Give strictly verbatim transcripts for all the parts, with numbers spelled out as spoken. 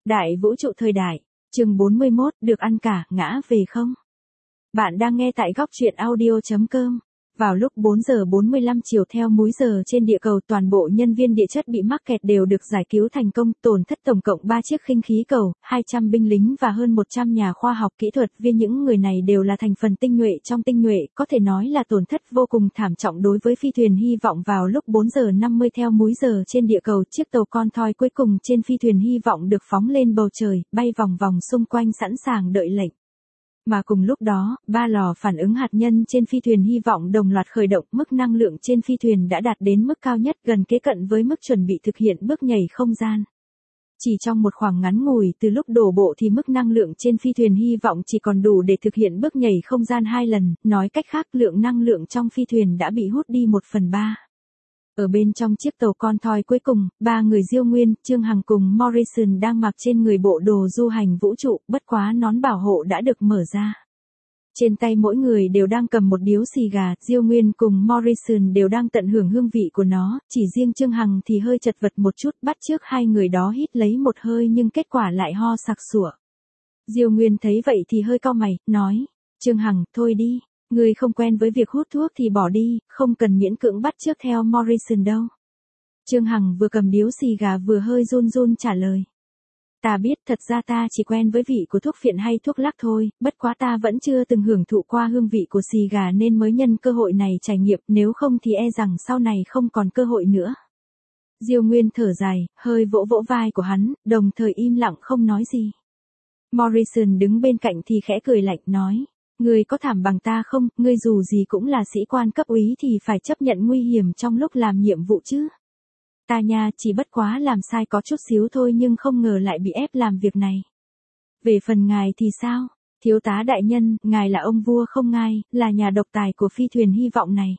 Đại vũ trụ thời đại, chương bốn mươi mốt, được ăn cả, ngã về không? Bạn đang nghe tại góc truyện audio chấm com. Vào lúc bốn giờ bốn mươi lăm chiều theo múi giờ trên địa cầu, toàn bộ nhân viên địa chất bị mắc kẹt đều được giải cứu thành công, tổn thất tổng cộng ba chiếc khinh khí cầu, hai trăm binh lính và hơn một trăm nhà khoa học kỹ thuật viên. Những người này đều là thành phần tinh nhuệ trong tinh nhuệ, có thể nói là tổn thất vô cùng thảm trọng đối với phi thuyền hy vọng. Vào lúc bốn giờ năm mươi theo múi giờ trên địa cầu, chiếc tàu con thoi cuối cùng trên phi thuyền hy vọng được phóng lên bầu trời, bay vòng vòng xung quanh sẵn sàng đợi lệnh. Mà cùng lúc đó, ba lò phản ứng hạt nhân trên phi thuyền hy vọng đồng loạt khởi động, mức năng lượng trên phi thuyền đã đạt đến mức cao nhất, gần kế cận với mức chuẩn bị thực hiện bước nhảy không gian. Chỉ trong một khoảng ngắn ngủi từ lúc đổ bộ thì mức năng lượng trên phi thuyền hy vọng chỉ còn đủ để thực hiện bước nhảy không gian hai lần, nói cách khác lượng năng lượng trong phi thuyền đã bị hút đi một phần ba. Ở bên trong chiếc tàu con thoi cuối cùng, ba người Diêu Nguyên, Trương Hằng cùng Morrison đang mặc trên người bộ đồ du hành vũ trụ, bất quá nón bảo hộ đã được mở ra. Trên tay mỗi người đều đang cầm một điếu xì gà, Diêu Nguyên cùng Morrison đều đang tận hưởng hương vị của nó, chỉ riêng Trương Hằng thì hơi chật vật một chút, bắt chước hai người đó hít lấy một hơi nhưng kết quả lại ho sặc sủa. Diêu Nguyên thấy vậy thì hơi cau mày, nói, Trương Hằng, thôi đi. Người không quen với việc hút thuốc thì bỏ đi, không cần miễn cưỡng bắt chước theo Morrison đâu. Trương Hằng vừa cầm điếu xì gà vừa hơi run run trả lời. Ta biết, thật ra ta chỉ quen với vị của thuốc phiện hay thuốc lắc thôi, bất quá ta vẫn chưa từng hưởng thụ qua hương vị của xì gà nên mới nhân cơ hội này trải nghiệm, nếu không thì e rằng sau này không còn cơ hội nữa. Diêu Nguyên thở dài, hơi vỗ vỗ vai của hắn, đồng thời im lặng không nói gì. Morrison đứng bên cạnh thì khẽ cười lạnh nói. Ngươi có thảm bằng ta không, ngươi dù gì cũng là sĩ quan cấp úy thì phải chấp nhận nguy hiểm trong lúc làm nhiệm vụ chứ. Ta nha, chỉ bất quá làm sai có chút xíu thôi nhưng không ngờ lại bị ép làm việc này. Về phần ngài thì sao? Thiếu tá đại nhân, ngài là ông vua không ngai, là nhà độc tài của phi thuyền hy vọng này.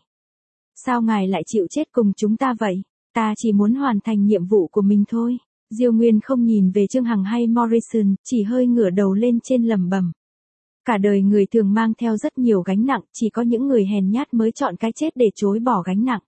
Sao ngài lại chịu chết cùng chúng ta vậy? Ta chỉ muốn hoàn thành nhiệm vụ của mình thôi. Diêu Nguyên không nhìn về Trương Hằng hay Morrison, chỉ hơi ngửa đầu lên trên lẩm bẩm. Cả đời người thường mang theo rất nhiều gánh nặng, chỉ có những người hèn nhát mới chọn cái chết để chối bỏ gánh nặng.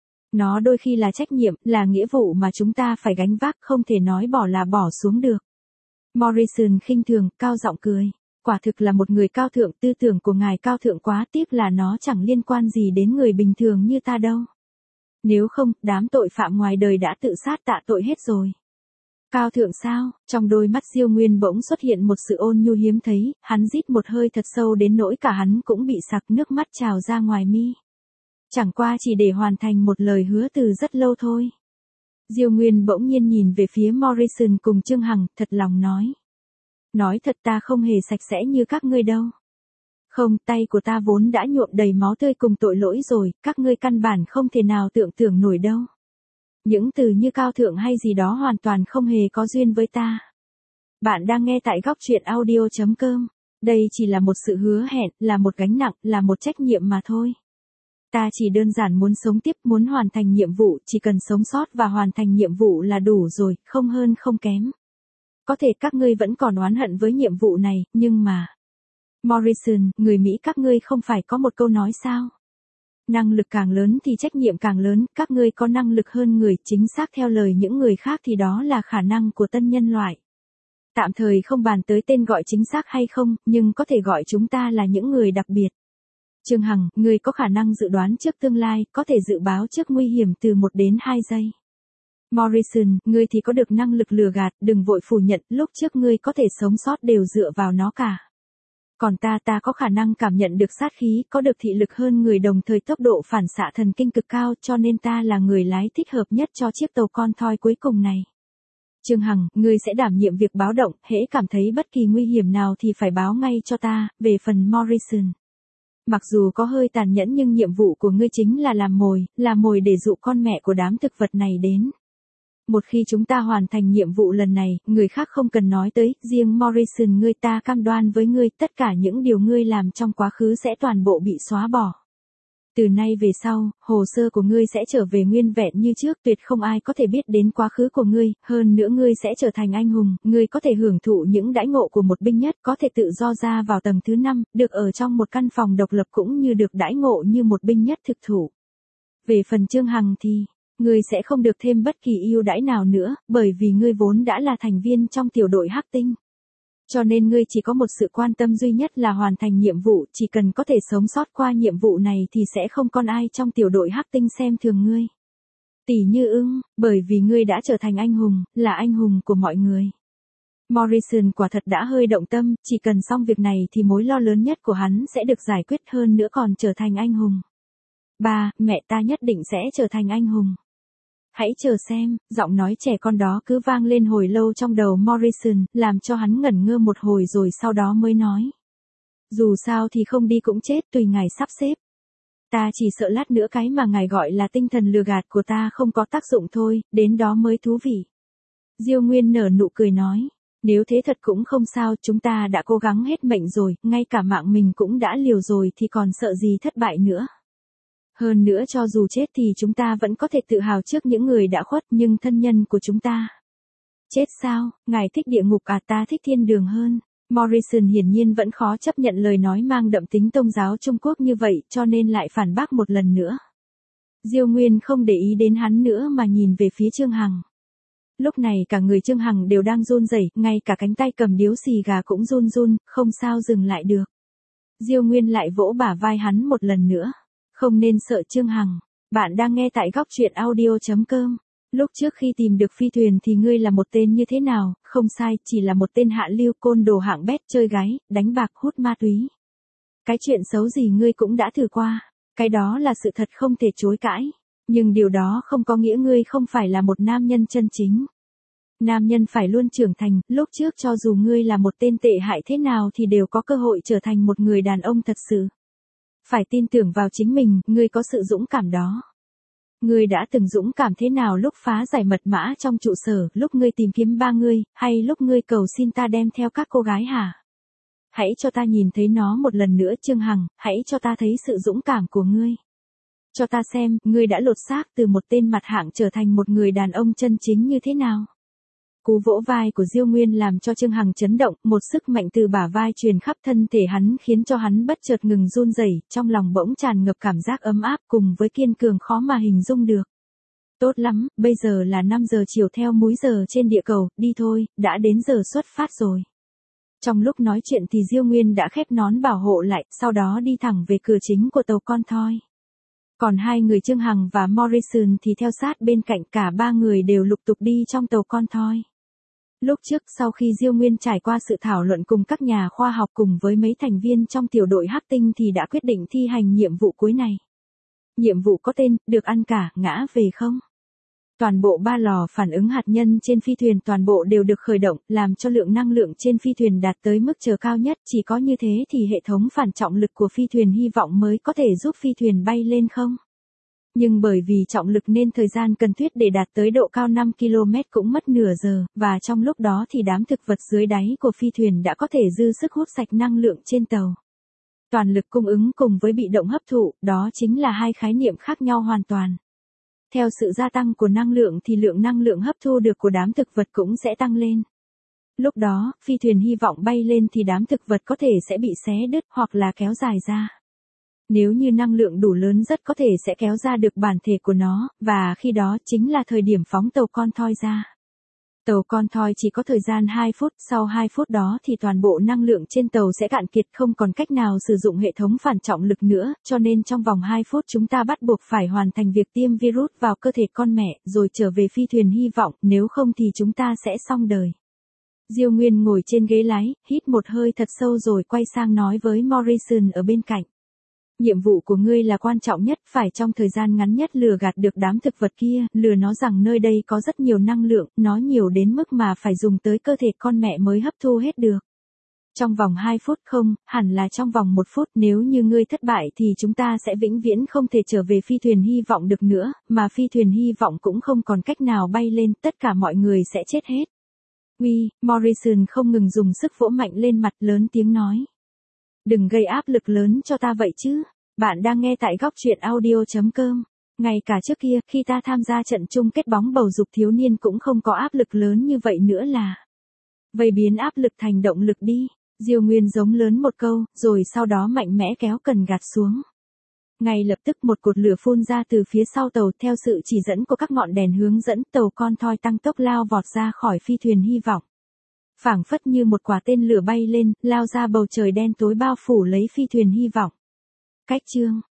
Nó đôi khi là trách nhiệm, là nghĩa vụ mà chúng ta phải gánh vác, không thể nói bỏ là bỏ xuống được. Morrison khinh thường, cao giọng cười. Quả thực là một người cao thượng, tư tưởng của ngài cao thượng quá, tiếc là nó chẳng liên quan gì đến người bình thường như ta đâu. Nếu không, đám tội phạm ngoài đời đã tự sát tạ tội hết rồi. Cao thượng sao? Trong đôi mắt Diêu Nguyên bỗng xuất hiện một sự ôn nhu hiếm thấy, hắn rít một hơi thật sâu đến nỗi cả hắn cũng bị sặc, nước mắt trào ra ngoài mi. Chẳng qua chỉ để hoàn thành một lời hứa từ rất lâu thôi. Diêu Nguyên bỗng nhiên nhìn về phía Morrison cùng Trương Hằng, thật lòng nói. Nói thật ta không hề sạch sẽ như các ngươi đâu. Không, tay của ta vốn đã nhuộm đầy máu tươi cùng tội lỗi rồi, các ngươi căn bản không thể nào tưởng tượng nổi đâu. Những từ như cao thượng hay gì đó hoàn toàn không hề có duyên với ta. Bạn đang nghe tại góc truyện audio chấm com. Đây chỉ là một sự hứa hẹn, là một gánh nặng, là một trách nhiệm mà thôi. Ta chỉ đơn giản muốn sống tiếp, muốn hoàn thành nhiệm vụ, chỉ cần sống sót và hoàn thành nhiệm vụ là đủ rồi, không hơn không kém. Có thể các ngươi vẫn còn oán hận với nhiệm vụ này, nhưng mà... Morrison, người Mỹ các ngươi không phải có một câu nói sao? Năng lực càng lớn thì trách nhiệm càng lớn, các ngươi có năng lực hơn người, chính xác theo lời những người khác thì đó là khả năng của tân nhân loại. Tạm thời không bàn tới tên gọi chính xác hay không, nhưng có thể gọi chúng ta là những người đặc biệt. Trương Hằng, ngươi có khả năng dự đoán trước tương lai, có thể dự báo trước nguy hiểm từ một đến hai giây. Morrison, ngươi thì có được năng lực lừa gạt, đừng vội phủ nhận, lúc trước ngươi có thể sống sót đều dựa vào nó cả. Còn ta ta có khả năng cảm nhận được sát khí, có được thị lực hơn người, đồng thời tốc độ phản xạ thần kinh cực cao, cho nên ta là người lái thích hợp nhất cho chiếc tàu con thoi cuối cùng này. Trương Hằng, ngươi sẽ đảm nhiệm việc báo động, hễ cảm thấy bất kỳ nguy hiểm nào thì phải báo ngay cho ta. Về phần Morrison, mặc dù có hơi tàn nhẫn nhưng nhiệm vụ của ngươi chính là làm mồi, làm mồi để dụ con mẹ của đám thực vật này đến. Một khi chúng ta hoàn thành nhiệm vụ lần này, người khác không cần nói tới, riêng Morrison ngươi ta cam đoan với ngươi, tất cả những điều ngươi làm trong quá khứ sẽ toàn bộ bị xóa bỏ. Từ nay về sau, hồ sơ của ngươi sẽ trở về nguyên vẹn như trước, tuyệt không ai có thể biết đến quá khứ của ngươi, hơn nữa ngươi sẽ trở thành anh hùng, ngươi có thể hưởng thụ những đãi ngộ của một binh nhất, có thể tự do ra vào tầng thứ năm, được ở trong một căn phòng độc lập cũng như được đãi ngộ như một binh nhất thực thụ. Về phần Trương Hằng thì... Ngươi sẽ không được thêm bất kỳ ưu đãi nào nữa, bởi vì ngươi vốn đã là thành viên trong tiểu đội Hắc Tinh. Cho nên ngươi chỉ có một sự quan tâm duy nhất là hoàn thành nhiệm vụ, chỉ cần có thể sống sót qua nhiệm vụ này thì sẽ không còn ai trong tiểu đội Hắc Tinh xem thường ngươi. Tỷ như ưng, bởi vì ngươi đã trở thành anh hùng, là anh hùng của mọi người. Morrison quả thật đã hơi động tâm, chỉ cần xong việc này thì mối lo lớn nhất của hắn sẽ được giải quyết, hơn nữa còn trở thành anh hùng. Ba, mẹ ta nhất định sẽ trở thành anh hùng. Hãy chờ xem, giọng nói trẻ con đó cứ vang lên hồi lâu trong đầu Morrison, làm cho hắn ngẩn ngơ một hồi rồi sau đó mới nói. Dù sao thì không đi cũng chết, tùy ngài sắp xếp. Ta chỉ sợ lát nữa cái mà ngài gọi là tinh thần lừa gạt của ta không có tác dụng thôi, đến đó mới thú vị. Diêu Nguyên nở nụ cười nói. Nếu thế thật cũng không sao, chúng ta đã cố gắng hết mệnh rồi, ngay cả mạng mình cũng đã liều rồi thì còn sợ gì thất bại nữa. Hơn nữa cho dù chết thì chúng ta vẫn có thể tự hào trước những người đã khuất, nhưng thân nhân của chúng ta. Chết sao, ngài thích địa ngục à, ta thích thiên đường hơn. Morrison hiển nhiên vẫn khó chấp nhận lời nói mang đậm tính tôn giáo Trung Quốc như vậy, cho nên lại phản bác một lần nữa. Diêu Nguyên không để ý đến hắn nữa mà nhìn về phía Trương Hằng. Lúc này cả người Trương Hằng đều đang run rẩy, ngay cả cánh tay cầm điếu xì gà cũng run run, không sao dừng lại được. Diêu Nguyên lại vỗ bả vai hắn một lần nữa. Không nên sợ Trương Hằng. Bạn đang nghe tại góc truyện audio chấm com. Lúc trước khi tìm được phi thuyền thì ngươi là một tên như thế nào? Không sai, chỉ là một tên hạ lưu côn đồ hạng bét, chơi gái, đánh bạc, hút ma túy. Cái chuyện xấu gì ngươi cũng đã thử qua. Cái đó là sự thật không thể chối cãi. Nhưng điều đó không có nghĩa ngươi không phải là một nam nhân chân chính. Nam nhân phải luôn trưởng thành, lúc trước cho dù ngươi là một tên tệ hại thế nào thì đều có cơ hội trở thành một người đàn ông thật sự. Phải tin tưởng vào chính mình, ngươi có sự dũng cảm đó. Ngươi đã từng dũng cảm thế nào lúc phá giải mật mã trong trụ sở, lúc ngươi tìm kiếm ba ngươi, hay lúc ngươi cầu xin ta đem theo các cô gái hả? Hãy cho ta nhìn thấy nó một lần nữa Trương Hằng, hãy cho ta thấy sự dũng cảm của ngươi. Cho ta xem, ngươi đã lột xác từ một tên mặt hạng trở thành một người đàn ông chân chính như thế nào. Cú vỗ vai của Diêu Nguyên làm cho Trương Hằng chấn động, một sức mạnh từ bả vai truyền khắp thân thể hắn khiến cho hắn bất chợt ngừng run rẩy, trong lòng bỗng tràn ngập cảm giác ấm áp cùng với kiên cường khó mà hình dung được. Tốt lắm, bây giờ là năm giờ chiều theo múi giờ trên địa cầu, đi thôi, đã đến giờ xuất phát rồi. Trong lúc nói chuyện thì Diêu Nguyên đã khép nón bảo hộ lại, sau đó đi thẳng về cửa chính của tàu con thoi. Còn hai người Trương Hằng và Morrison thì theo sát bên cạnh, cả ba người đều lục tục đi trong tàu con thoi. Lúc trước sau khi Diêu Nguyên trải qua sự thảo luận cùng các nhà khoa học cùng với mấy thành viên trong tiểu đội Hắc Tinh thì đã quyết định thi hành nhiệm vụ cuối này. Nhiệm vụ có tên, được ăn cả, ngã về không? Toàn bộ ba lò phản ứng hạt nhân trên phi thuyền toàn bộ đều được khởi động, làm cho lượng năng lượng trên phi thuyền đạt tới mức chờ cao nhất, chỉ có như thế thì hệ thống phản trọng lực của phi thuyền hy vọng mới có thể giúp phi thuyền bay lên không. Nhưng bởi vì trọng lực nên thời gian cần thiết để đạt tới độ cao năm ki lô mét cũng mất nửa giờ, và trong lúc đó thì đám thực vật dưới đáy của phi thuyền đã có thể dư sức hút sạch năng lượng trên tàu. Toàn lực cung ứng cùng với bị động hấp thụ, đó chính là hai khái niệm khác nhau hoàn toàn. Theo sự gia tăng của năng lượng thì lượng năng lượng hấp thu được của đám thực vật cũng sẽ tăng lên. Lúc đó, phi thuyền hy vọng bay lên thì đám thực vật có thể sẽ bị xé đứt hoặc là kéo dài ra. Nếu như năng lượng đủ lớn rất có thể sẽ kéo ra được bản thể của nó, và khi đó chính là thời điểm phóng tàu con thoi ra. Tàu con thoi chỉ có thời gian hai phút, sau hai phút đó thì toàn bộ năng lượng trên tàu sẽ cạn kiệt, không còn cách nào sử dụng hệ thống phản trọng lực nữa, cho nên trong vòng hai phút chúng ta bắt buộc phải hoàn thành việc tiêm virus vào cơ thể con mẹ, rồi trở về phi thuyền hy vọng, nếu không thì chúng ta sẽ xong đời. Diêu Nguyên ngồi trên ghế lái, hít một hơi thật sâu rồi quay sang nói với Morrison ở bên cạnh. Nhiệm vụ của ngươi là quan trọng nhất, phải trong thời gian ngắn nhất lừa gạt được đám thực vật kia, lừa nó rằng nơi đây có rất nhiều năng lượng, nó nhiều đến mức mà phải dùng tới cơ thể con mẹ mới hấp thu hết được. Trong vòng hai phút không, hẳn là trong vòng một phút, nếu như ngươi thất bại thì chúng ta sẽ vĩnh viễn không thể trở về phi thuyền hy vọng được nữa, mà phi thuyền hy vọng cũng không còn cách nào bay lên, tất cả mọi người sẽ chết hết. Uy, Morrison không ngừng dùng sức vỗ mạnh lên mặt, lớn tiếng nói. Đừng gây áp lực lớn cho ta vậy chứ. Bạn đang nghe tại góc truyện audio chấm com. Ngay cả trước kia, khi ta tham gia trận chung kết bóng bầu dục thiếu niên cũng không có áp lực lớn như vậy nữa là. Vậy biến áp lực thành động lực đi. Diêu Nguyên giống lớn một câu, rồi sau đó mạnh mẽ kéo cần gạt xuống. Ngay lập tức một cột lửa phun ra từ phía sau tàu, theo sự chỉ dẫn của các ngọn đèn hướng dẫn, tàu con thoi tăng tốc lao vọt ra khỏi phi thuyền hy vọng. Phảng phất như một quả tên lửa bay lên, lao ra bầu trời đen tối bao phủ lấy phi thuyền hy vọng. Cách chương